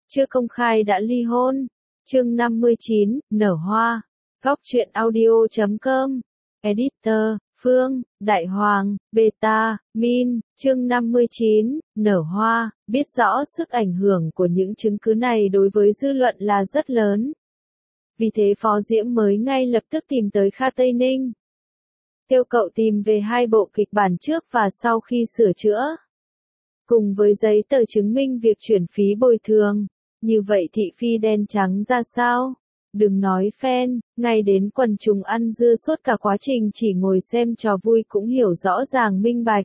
chưa công khai đã ly hôn. Chương 59, nở hoa. Góc truyện audio.com. Editor, Phương, Đại Hoàng, Beta, Min. Chương 59, nở hoa. Biết rõ sức ảnh hưởng của những chứng cứ này đối với dư luận là rất lớn. Vì thế Phó Diễm mới ngay lập tức tìm tới Kha Tây Ninh. Kêu cậu tìm về 2 bộ kịch bản trước và sau khi sửa chữa. Cùng với giấy tờ chứng minh việc chuyển phí bồi thường. Như vậy thị phi đen trắng ra sao? Đừng nói fan, ngay đến quần chúng ăn dưa suốt cả quá trình chỉ ngồi xem trò vui cũng hiểu rõ ràng minh bạch.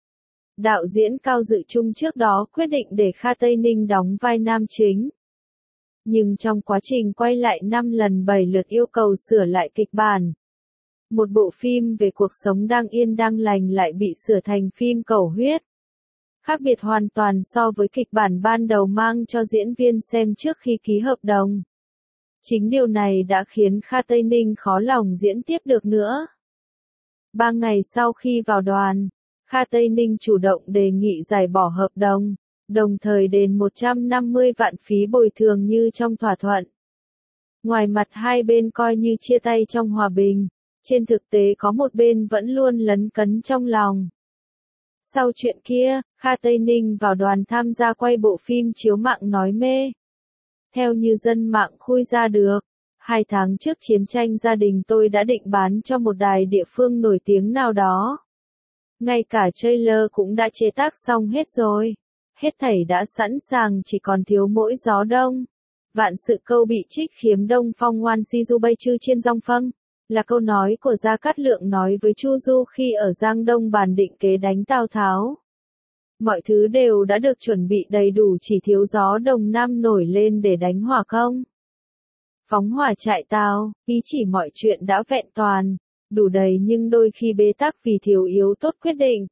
Đạo diễn Cao Dự Trung trước đó quyết định để Kha Tây Ninh đóng vai nam chính. Nhưng trong quá trình quay lại 5 lần 7 lượt yêu cầu sửa lại kịch bản. Một bộ phim về cuộc sống đang yên đang lành lại bị sửa thành phim cầu huyết. Khác biệt hoàn toàn so với kịch bản ban đầu mang cho diễn viên xem trước khi ký hợp đồng. Chính điều này đã khiến Kha Tây Ninh khó lòng diễn tiếp được nữa. 3 ngày sau khi vào đoàn, Kha Tây Ninh chủ động đề nghị giải bỏ hợp đồng, đồng thời đền 150 vạn phí bồi thường như trong thỏa thuận. Ngoài mặt hai bên coi như chia tay trong hòa bình, trên thực tế có một bên vẫn luôn lấn cấn trong lòng. Sau chuyện kia, Kha Tây Ninh vào đoàn tham gia quay bộ phim chiếu mạng Nói Mê. Theo như dân mạng khui ra được, 2 tháng trước chiến tranh gia đình tôi đã định bán cho một đài địa phương nổi tiếng nào đó. Ngay cả trailer cũng đã chế tác xong hết rồi. Hết thảy đã sẵn sàng chỉ còn thiếu mỗi gió đông. Vạn sự câu bị trích khiếm đông phong ngoan si du bay chư trên dòng phâng. Là câu nói của Gia Cát Lượng nói với Chu Du khi ở Giang Đông bàn định kế đánh Tào Tháo. Mọi thứ đều đã được chuẩn bị đầy đủ chỉ thiếu gió Đông Nam nổi lên để đánh hỏa công. Phóng hỏa trại Tào, ý chỉ mọi chuyện đã vẹn toàn, đủ đầy nhưng đôi khi bế tắc vì thiếu yếu tốt quyết định.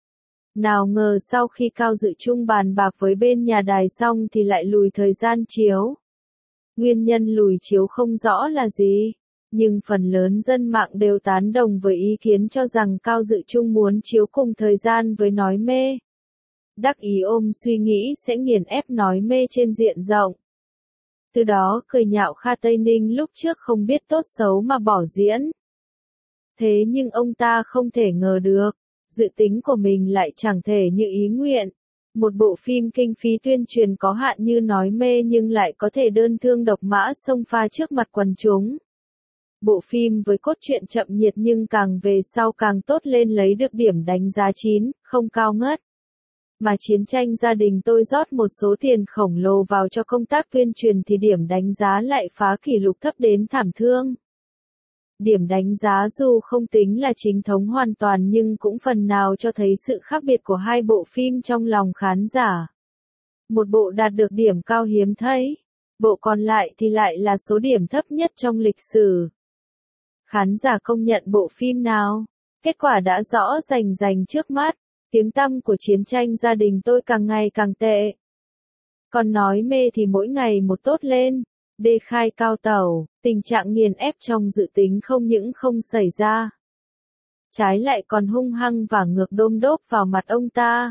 Nào ngờ sau khi Cao Dự Trung bàn bạc với bên nhà đài xong thì lại lùi thời gian chiếu. Nguyên nhân lùi chiếu không rõ là gì. Nhưng phần lớn dân mạng đều tán đồng với ý kiến cho rằng Cao Dự Trung muốn chiếu cùng thời gian với Nói Mê. Đắc ý ôm suy nghĩ sẽ nghiền ép Nói Mê trên diện rộng. Từ đó cười nhạo Kha Tây Ninh lúc trước không biết tốt xấu mà bỏ diễn. Thế nhưng ông ta không thể ngờ được, dự tính của mình lại chẳng thể như ý nguyện. Một bộ phim kinh phí tuyên truyền có hạn như Nói Mê nhưng lại có thể đơn thương độc mã xông pha trước mặt quần chúng. Bộ phim với cốt truyện chậm nhiệt nhưng càng về sau càng tốt lên lấy được điểm đánh giá 9, không cao ngất. Mà chiến tranh gia đình tôi rót một số tiền khổng lồ vào cho công tác tuyên truyền thì điểm đánh giá lại phá kỷ lục thấp đến thảm thương. Điểm đánh giá dù không tính là chính thống hoàn toàn nhưng cũng phần nào cho thấy sự khác biệt của 2 bộ phim trong lòng khán giả. Một bộ đạt được điểm cao hiếm thấy, bộ còn lại thì lại là số điểm thấp nhất trong lịch sử. Khán giả công nhận bộ phim nào? Kết quả đã rõ rành trước mắt, tiếng tăm của chiến tranh gia đình tôi càng ngày càng tệ. Còn Nói Mê thì mỗi ngày một tốt lên, đê khai cao tẩu, tình trạng nghiền ép trong dự tính không những không xảy ra. Trái lại còn hung hăng và ngược đôm đốp vào mặt ông ta.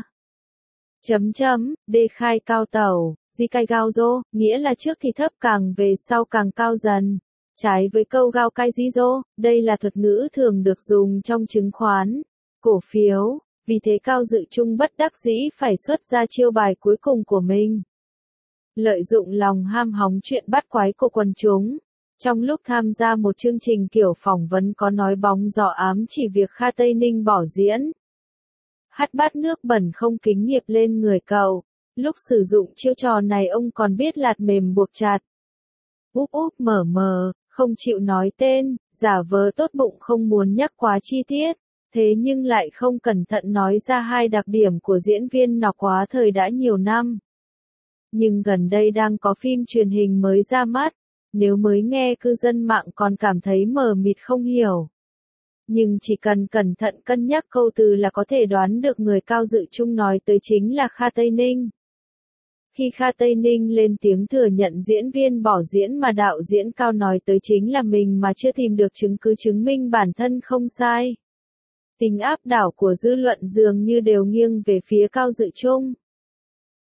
Đê khai cao tẩu, di cai gao dô, nghĩa là trước thì thấp càng về sau càng cao dần. Trái với câu gao cai di dô, đây là thuật ngữ thường được dùng trong chứng khoán, cổ phiếu, vì thế Cao Dự Trung bất đắc dĩ phải xuất ra chiêu bài cuối cùng của mình. Lợi dụng lòng ham hóng chuyện bắt quái của quần chúng, trong lúc tham gia một chương trình kiểu phỏng vấn có nói bóng gió ám chỉ việc Kha Tây Ninh bỏ diễn. Hắt bát nước bẩn không kính nghiệp lên người cậu, lúc sử dụng chiêu trò này ông còn biết lạt mềm buộc chặt. Úp úp mở mờ, không chịu nói tên, giả vờ tốt bụng không muốn nhắc quá chi tiết, thế nhưng lại không cẩn thận nói ra 2 đặc điểm của diễn viên nọ quá thời đã nhiều năm. Nhưng gần đây đang có phim truyền hình mới ra mắt, nếu mới nghe cư dân mạng còn cảm thấy mờ mịt không hiểu. Nhưng chỉ cần cẩn thận cân nhắc câu từ là có thể đoán được người Cao Dự Trung nói tới chính là Kha Tây Ninh. Khi Kha Tây Ninh lên tiếng thừa nhận diễn viên bỏ diễn mà đạo diễn Cao nói tới chính là mình mà chưa tìm được chứng cứ chứng minh bản thân không sai. Tính áp đảo của dư luận dường như đều nghiêng về phía Cao Dự Trung.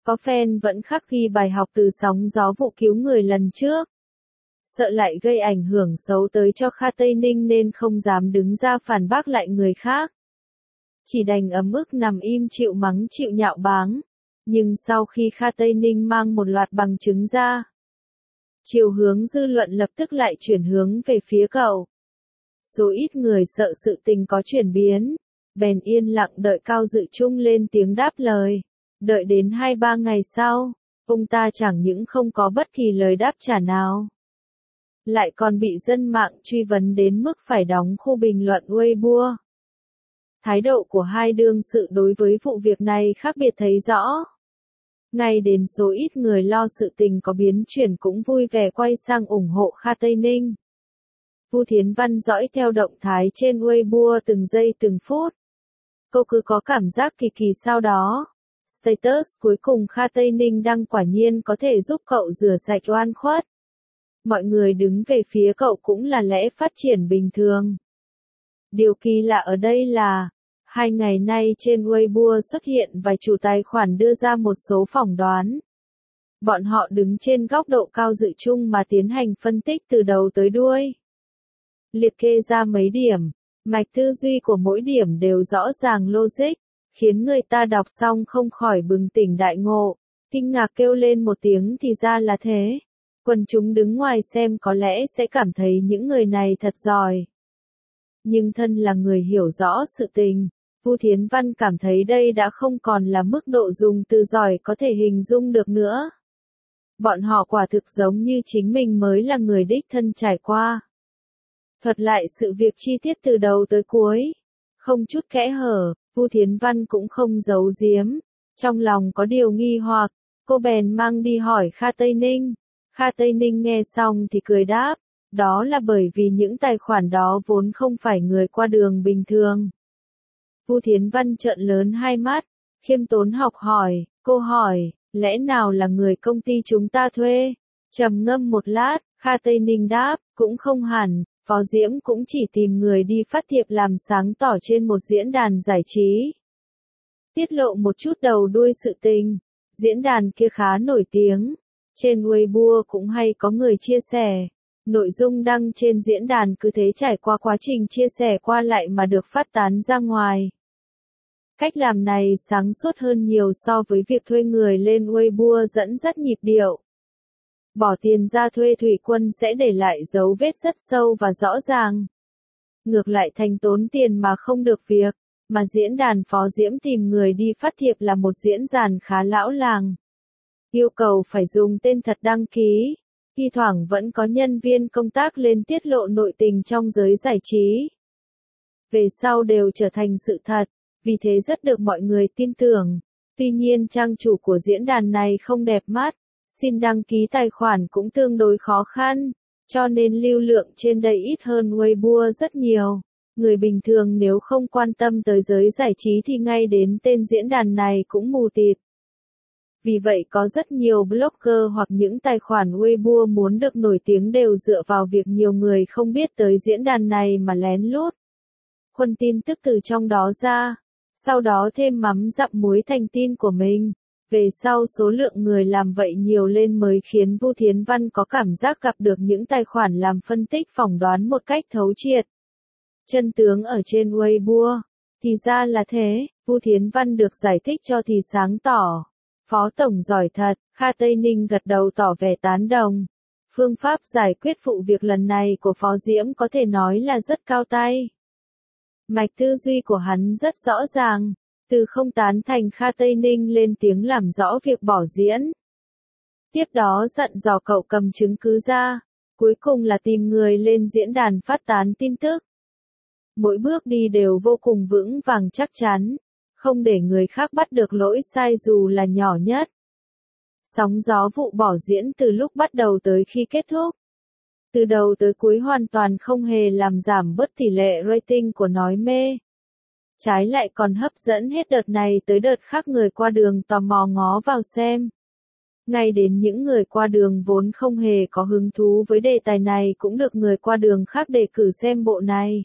Có fan vẫn khắc ghi bài học từ sóng gió vụ cứu người lần trước. Sợ lại gây ảnh hưởng xấu tới cho Kha Tây Ninh nên không dám đứng ra phản bác lại người khác. Chỉ đành ấm ức nằm im chịu mắng chịu nhạo báng. Nhưng sau khi Kha Tây Ninh mang một loạt bằng chứng ra, chiều hướng dư luận lập tức lại chuyển hướng về phía cậu. Số ít người sợ sự tình có chuyển biến, bèn yên lặng đợi Cao Dự Trung lên tiếng đáp lời. Đợi đến 2-3 ngày sau, ông ta chẳng những không có bất kỳ lời đáp trả nào, lại còn bị dân mạng truy vấn đến mức phải đóng khu bình luận Weibo. Thái độ của hai đương sự đối với vụ việc này khác biệt thấy rõ. Ngay đến số ít người lo sự tình có biến chuyển cũng vui vẻ quay sang ủng hộ Kha Tây Ninh. Vu Thiến Văn dõi theo động thái trên Weibo từng giây từng phút. Cô cứ có cảm giác kỳ kỳ sau đó. Status cuối cùng Kha Tây Ninh đăng quả nhiên có thể giúp cậu rửa sạch oan khuất. Mọi người đứng về phía cậu cũng là lẽ phát triển bình thường. Điều kỳ lạ ở đây là, 2 ngày nay trên Weibo xuất hiện vài chủ tài khoản đưa ra một số phỏng đoán. Bọn họ đứng trên góc độ Cao Dự Trung mà tiến hành phân tích từ đầu tới đuôi. Liệt kê ra mấy điểm, mạch tư duy của mỗi điểm đều rõ ràng logic, khiến người ta đọc xong không khỏi bừng tỉnh đại ngộ, kinh ngạc kêu lên một tiếng thì ra là thế. Quần chúng đứng ngoài xem có lẽ sẽ cảm thấy những người này thật giỏi. Nhưng thân là người hiểu rõ sự tình, Vu Thiến Văn cảm thấy đây đã không còn là mức độ dùng từ giỏi có thể hình dung được nữa. Bọn họ quả thực giống như chính mình mới là người đích thân trải qua. Thuật lại sự việc chi tiết từ đầu tới cuối, không chút kẽ hở, Vu Thiến Văn cũng không giấu giếm. Trong lòng có điều nghi hoặc, cô bèn mang đi hỏi Kha Tây Ninh. Kha Tây Ninh nghe xong thì cười đáp, đó là bởi vì những tài khoản đó vốn không phải người qua đường bình thường. Vu Thiến Văn trợn lớn hai mắt, khiêm tốn học hỏi, cô hỏi, lẽ nào là người công ty chúng ta thuê? Trầm ngâm một lát, Kha Tây Ninh đáp, cũng không hẳn, Phó Diễm cũng chỉ tìm người đi phát thiệp làm sáng tỏ trên một diễn đàn giải trí. Tiết lộ một chút đầu đuôi sự tình, diễn đàn kia khá nổi tiếng. Trên Weibo cũng hay có người chia sẻ. Nội dung đăng trên diễn đàn cứ thế trải qua quá trình chia sẻ qua lại mà được phát tán ra ngoài. Cách làm này sáng suốt hơn nhiều so với việc thuê người lên Weibo dẫn dắt nhịp điệu. Bỏ tiền ra thuê thủy quân sẽ để lại dấu vết rất sâu và rõ ràng. Ngược lại thành tốn tiền mà không được việc, mà diễn đàn Phó Diễm tìm người đi phát thiệp là một diễn đàn khá lão làng. Yêu cầu phải dùng tên thật đăng ký, thi thoảng vẫn có nhân viên công tác lên tiết lộ nội tình trong giới giải trí. Về sau đều trở thành sự thật, vì thế rất được mọi người tin tưởng. Tuy nhiên trang chủ của diễn đàn này không đẹp mắt, xin đăng ký tài khoản cũng tương đối khó khăn, cho nên lưu lượng trên đây ít hơn Weibo rất nhiều. Người bình thường nếu không quan tâm tới giới giải trí thì ngay đến tên diễn đàn này cũng mù tịt. Vì vậy có rất nhiều blogger hoặc những tài khoản Weibo muốn được nổi tiếng đều dựa vào việc nhiều người không biết tới diễn đàn này mà lén lút khuân tin tức từ trong đó ra, sau đó thêm mắm dặm muối thành tin của mình. Về sau số lượng người làm vậy nhiều lên mới khiến Vu Thiến Văn có cảm giác gặp được những tài khoản làm phân tích phỏng đoán một cách thấu triệt. Chân tướng ở trên Weibo, thì ra là thế, Vu Thiến Văn được giải thích cho thì sáng tỏ. Phó Tổng giỏi thật, Kha Tây Ninh gật đầu tỏ vẻ tán đồng. Phương pháp giải quyết vụ việc lần này của Phó Diễm có thể nói là rất cao tay. Mạch tư duy của hắn rất rõ ràng, từ không tán thành Kha Tây Ninh lên tiếng làm rõ việc bỏ diễn. Tiếp đó dặn dò cậu cầm chứng cứ ra, cuối cùng là tìm người lên diễn đàn phát tán tin tức. Mỗi bước đi đều vô cùng vững vàng chắc chắn, không để người khác bắt được lỗi sai dù là nhỏ nhất. Sóng gió vụ bỏ diễn từ lúc bắt đầu tới khi kết thúc. Từ đầu tới cuối hoàn toàn không hề làm giảm bớt tỷ lệ rating của nói mê. Trái lại còn hấp dẫn hết đợt này tới đợt khác người qua đường tò mò ngó vào xem. Ngay đến những người qua đường vốn không hề có hứng thú với đề tài này cũng được người qua đường khác đề cử xem bộ này.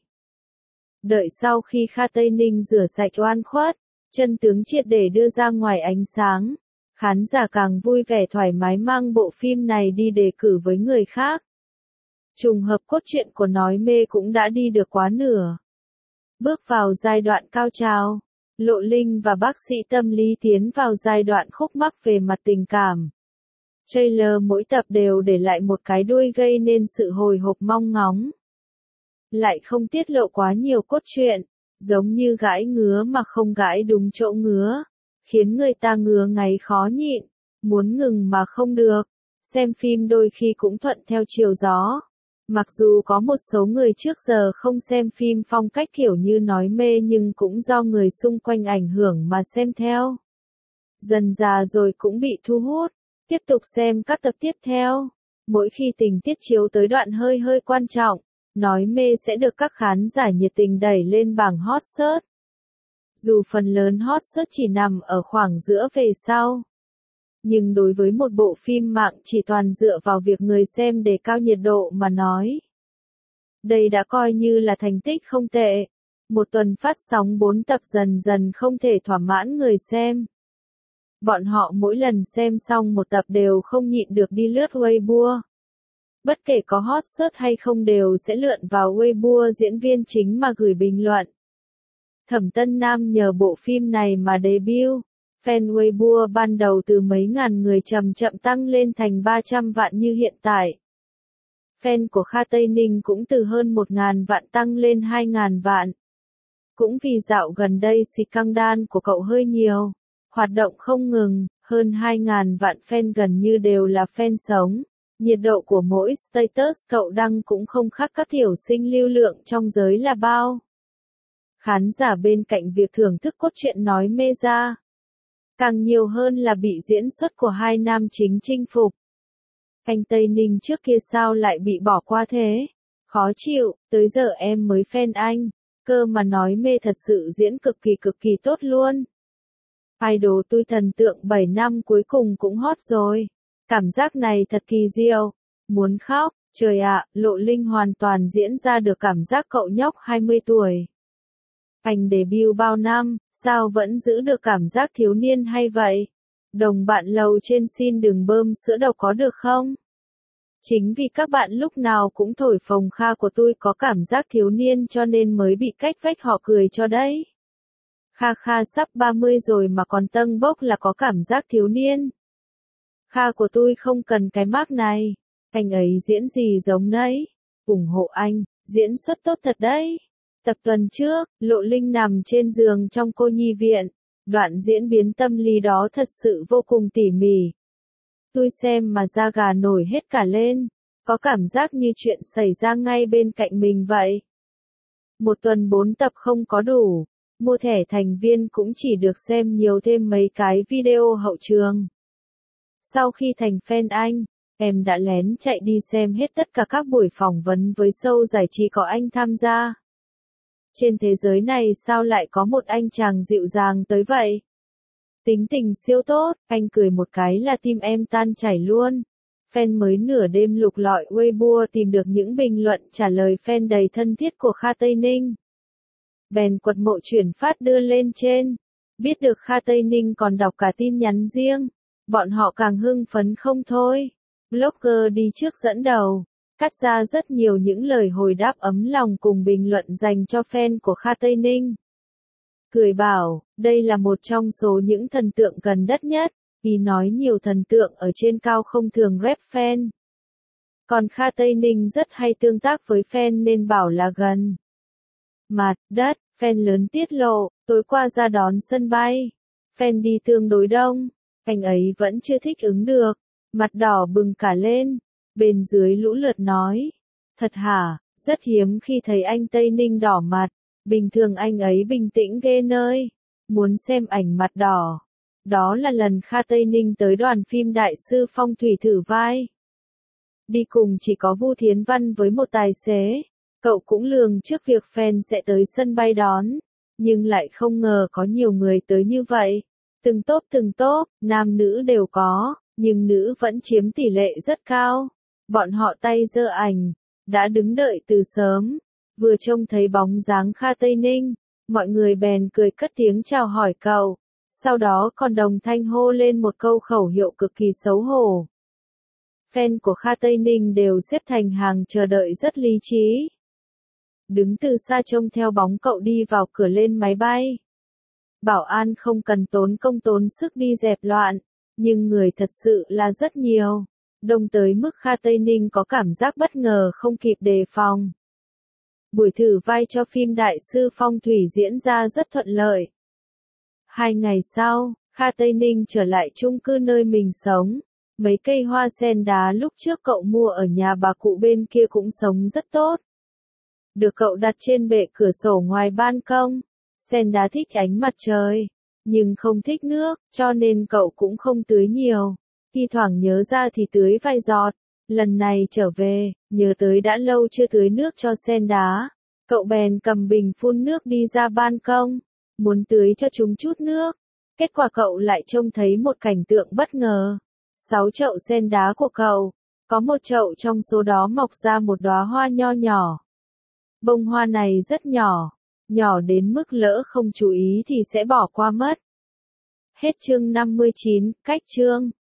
Đợi sau khi Kha Tây Ninh rửa sạch oan khuất, chân tướng triệt để đưa ra ngoài ánh sáng, Khán giả càng vui vẻ thoải mái mang bộ phim này đi đề cử với người khác. Trùng hợp cốt truyện của Nói Mê cũng đã đi được quá nửa. Bước vào giai đoạn cao trào, Lộ Linh và bác sĩ tâm lý tiến vào giai đoạn khúc mắc về mặt tình cảm. Trailer mỗi tập đều để lại một cái đuôi gây nên sự hồi hộp mong ngóng. Lại không tiết lộ quá nhiều cốt truyện, giống như gãi ngứa mà không gãi đúng chỗ ngứa, khiến người ta ngứa ngáy khó nhịn, muốn ngừng mà không được. Xem phim đôi khi cũng thuận theo chiều gió. Mặc dù có một số người trước giờ không xem phim phong cách kiểu như Nói Mê nhưng cũng do người xung quanh ảnh hưởng mà xem theo. Dần dà rồi cũng bị thu hút, tiếp tục xem các tập tiếp theo. Mỗi khi tình tiết chiếu tới đoạn hơi quan trọng, Nói Mê sẽ được các khán giả nhiệt tình đẩy lên bảng hot search. Dù phần lớn hot search chỉ nằm ở khoảng giữa về sau. Nhưng đối với một bộ phim mạng chỉ toàn dựa vào việc người xem đề cao nhiệt độ mà nói, đây đã coi như là thành tích không tệ. Một tuần phát sóng 4 tập dần dần không thể thỏa mãn người xem. Bọn họ mỗi lần xem xong một tập đều không nhịn được đi lướt Weibo. Bất kể có hot search hay không đều sẽ lượn vào Weibo diễn viên chính mà gửi bình luận. Thẩm Tân Nam nhờ bộ phim này mà debut. Fan Weibo ban đầu từ mấy ngàn người chậm chậm tăng lên thành 300 vạn như hiện tại. Fan của Kha Tây Ninh cũng từ hơn 1.000 vạn tăng lên 2.000 vạn. Cũng vì dạo gần đây scandal của cậu hơi nhiều, hoạt động không ngừng, hơn 2.000 vạn fan gần như đều là fan sống. Nhiệt độ của mỗi status cậu đăng cũng không khác các thiểu sinh lưu lượng trong giới là bao. Khán giả bên cạnh việc thưởng thức cốt truyện Nói Mê ra, càng nhiều hơn là bị diễn xuất của hai nam chính chinh phục. Anh Tây Ninh trước kia sao lại bị bỏ qua thế? Khó chịu, tới giờ em mới fan anh. Cơ mà Nói Mê thật sự diễn cực kỳ tốt luôn. Idol tôi thần tượng 7 năm cuối cùng cũng hot rồi. Cảm giác này thật kỳ diệu. Muốn khóc, trời ạ, Lộ Linh hoàn toàn diễn ra được cảm giác cậu nhóc 20 tuổi. Anh debut bao năm, sao vẫn giữ được cảm giác thiếu niên hay vậy? Đồng bạn lầu trên xin đừng bơm sữa độc có được không? Chính vì các bạn lúc nào cũng thổi phồng Kha của tôi có cảm giác thiếu niên cho nên mới bị cách vách họ cười cho đấy. Kha sắp 30 rồi mà còn tâng bốc là có cảm giác thiếu niên. Kha của tôi không cần cái mác này. Anh ấy diễn gì giống nấy. Ủng hộ anh, diễn xuất tốt thật đấy. Tập tuần trước, Lộ Linh nằm trên giường trong cô nhi viện. Đoạn diễn biến tâm lý đó thật sự vô cùng tỉ mỉ. Tôi xem mà da gà nổi hết cả lên. Có cảm giác như chuyện xảy ra ngay bên cạnh mình vậy. Một tuần 4 tập không có đủ. Mua thẻ thành viên cũng chỉ được xem nhiều thêm mấy cái video hậu trường. Sau khi thành fan anh, em đã lén chạy đi xem hết tất cả các buổi phỏng vấn với show giải trí có anh tham gia. Trên thế giới này sao lại có một anh chàng dịu dàng tới vậy? Tính tình siêu tốt, anh cười một cái là tim em tan chảy luôn. Fan mới nửa đêm lục lọi Weibo tìm được những bình luận trả lời fan đầy thân thiết của Kha Tây Ninh. Bèn quật mộ chuyển phát đưa lên trên. Biết được Kha Tây Ninh còn đọc cả tin nhắn riêng. Bọn họ càng hưng phấn không thôi. Blogger đi trước dẫn đầu, cắt ra rất nhiều những lời hồi đáp ấm lòng cùng bình luận dành cho fan của Kha Tây Ninh. Cười bảo, đây là một trong số những thần tượng gần đất nhất, vì nói nhiều thần tượng ở trên cao không thường rep fan. Còn Kha Tây Ninh rất hay tương tác với fan nên bảo là gần mặt đất. Fan lớn tiết lộ, tối qua ra đón sân bay. Fan đi tương đối đông. Anh ấy vẫn chưa thích ứng được. Mặt đỏ bừng cả lên. Bên dưới lũ lượt nói. Thật hả, rất hiếm khi thấy anh Tây Ninh đỏ mặt. Bình thường anh ấy bình tĩnh ghê nơi. Muốn xem ảnh mặt đỏ. Đó là lần Kha Tây Ninh tới đoàn phim Đại sư Phong thủy thử vai. Đi cùng chỉ có Vu Thiến Văn với một tài xế. Cậu cũng lường trước việc fan sẽ tới sân bay đón. Nhưng lại không ngờ có nhiều người tới như vậy. Từng tốp, nam nữ đều có, nhưng nữ vẫn chiếm tỷ lệ rất cao. Bọn họ tay giơ ảnh, đã đứng đợi từ sớm. Vừa trông thấy bóng dáng Kha Tây Ninh, mọi người bèn cười cất tiếng chào hỏi cậu. Sau đó còn đồng thanh hô lên một câu khẩu hiệu cực kỳ xấu hổ. Fan của Kha Tây Ninh đều xếp thành hàng chờ đợi rất lý trí. Đứng từ xa trông theo bóng cậu đi vào cửa lên máy bay. Bảo an không cần tốn công tốn sức đi dẹp loạn, nhưng người thật sự là rất nhiều. Đông tới mức Kha Tây Ninh có cảm giác bất ngờ không kịp đề phòng. Buổi thử vai cho phim Đại sư Phong thủy diễn ra rất thuận lợi. 2 ngày sau, Kha Tây Ninh trở lại chung cư nơi mình sống. Mấy cây hoa sen đá lúc trước cậu mua ở nhà bà cụ bên kia cũng sống rất tốt. Được cậu đặt trên bệ cửa sổ ngoài ban công. Sen đá thích ánh mặt trời, nhưng không thích nước, cho nên cậu cũng không tưới nhiều. Thi thoảng nhớ ra thì tưới vài giọt. Lần này trở về, nhớ tới đã lâu chưa tưới nước cho sen đá. Cậu bèn cầm bình phun nước đi ra ban công, muốn tưới cho chúng chút nước. Kết quả cậu lại trông thấy một cảnh tượng bất ngờ. 6 chậu sen đá của cậu, có một chậu trong số đó mọc ra một đóa hoa nho nhỏ. Bông hoa này rất nhỏ, nhỏ đến mức lỡ không chú ý thì sẽ bỏ qua mất. Hết chương 59, cách chương.